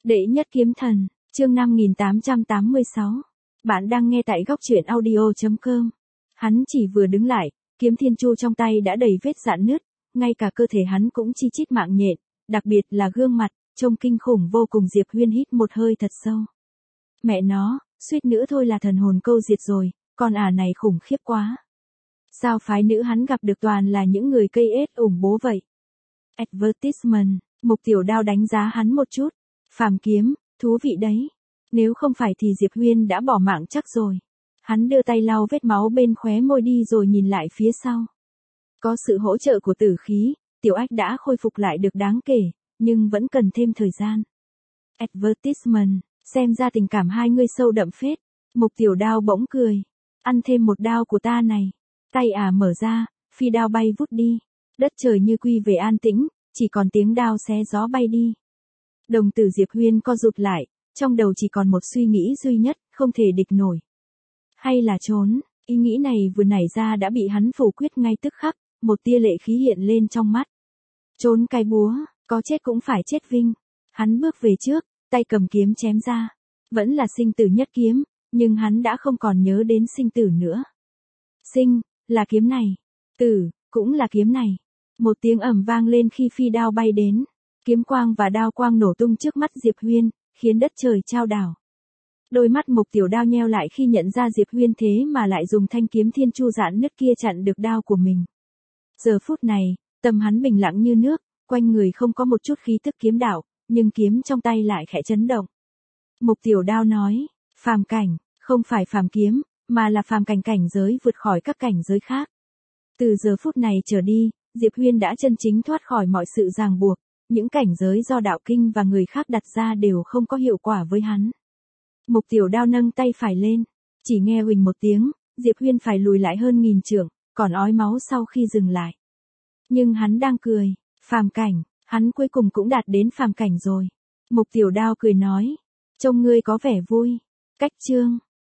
Đệ nhất kiếm thần, chương 5886. Bạn đang nghe tại góc truyện audio.com. Hắn chỉ vừa đứng lại, kiếm thiên chu trong tay đã đầy vết rạn nứt, ngay cả cơ thể hắn cũng chi chít mạng nhện, đặc biệt là gương mặt, trông kinh khủng vô cùng. Diệp Huyên hít một hơi thật sâu. Mẹ nó, suýt nữa thôi là thần hồn câu diệt rồi, con này khủng khiếp quá. Sao phái nữ hắn gặp được toàn là những người cây ết ủng bố vậy? Advertisement, Mục Tiểu Đao đánh giá hắn một chút. Phàm kiếm, thú vị đấy. Nếu không phải thì Diệp Huyên đã bỏ mạng chắc rồi. Hắn đưa tay lau vết máu bên khóe môi đi rồi nhìn lại phía sau. Có sự hỗ trợ của tử khí, Tiểu Ách đã khôi phục lại được đáng kể, nhưng vẫn cần thêm thời gian. Advertisement, xem ra tình cảm hai người sâu đậm phết. Mục Tiểu Đao bỗng cười. Ăn thêm một đao của ta này. Tay mở ra, phi đao bay vút đi. Đất trời như quy về an tĩnh, chỉ còn tiếng đao xé gió bay đi. Đồng tử Diệp Huyên co rụt lại, trong đầu chỉ còn một suy nghĩ duy nhất, không thể địch nổi. Hay là trốn, ý nghĩ này vừa nảy ra đã bị hắn phủ quyết ngay tức khắc, một tia lệ khí hiện lên trong mắt. Trốn cái búa, có chết cũng phải chết vinh. Hắn bước về trước, tay cầm kiếm chém ra. Vẫn là sinh tử nhất kiếm, nhưng hắn đã không còn nhớ đến sinh tử nữa. Sinh, là kiếm này. Tử, cũng là kiếm này. Một tiếng ầm vang lên khi phi đao bay đến. Kiếm quang và đao quang nổ tung trước mắt Diệp Huyên, khiến đất trời chao đảo. Đôi mắt Mục Tiểu Đao nheo lại khi nhận ra Diệp Huyên thế mà lại dùng thanh kiếm thiên chu rạn nứt kia chặn được đao của mình. Giờ phút này, tâm hắn bình lặng như nước, quanh người không có một chút khí tức kiếm đạo, nhưng kiếm trong tay lại khẽ chấn động. Mục Tiểu Đao nói, phàm cảnh, không phải phàm kiếm, mà là phàm cảnh, cảnh giới vượt khỏi các cảnh giới khác. Từ giờ phút này trở đi, Diệp Huyên đã chân chính thoát khỏi mọi sự ràng buộc. Những cảnh giới do đạo kinh và người khác đặt ra đều không có hiệu quả với hắn. Mục Tiểu Đao nâng tay phải lên, chỉ nghe huỳnh một tiếng, Diệp Huyên phải lùi lại hơn 1000 trượng, còn ói máu sau khi dừng lại. Nhưng hắn đang cười, phàm cảnh, hắn cuối cùng cũng đạt đến phàm cảnh rồi. Mục Tiểu Đao cười nói, trông ngươi có vẻ vui. Cách chương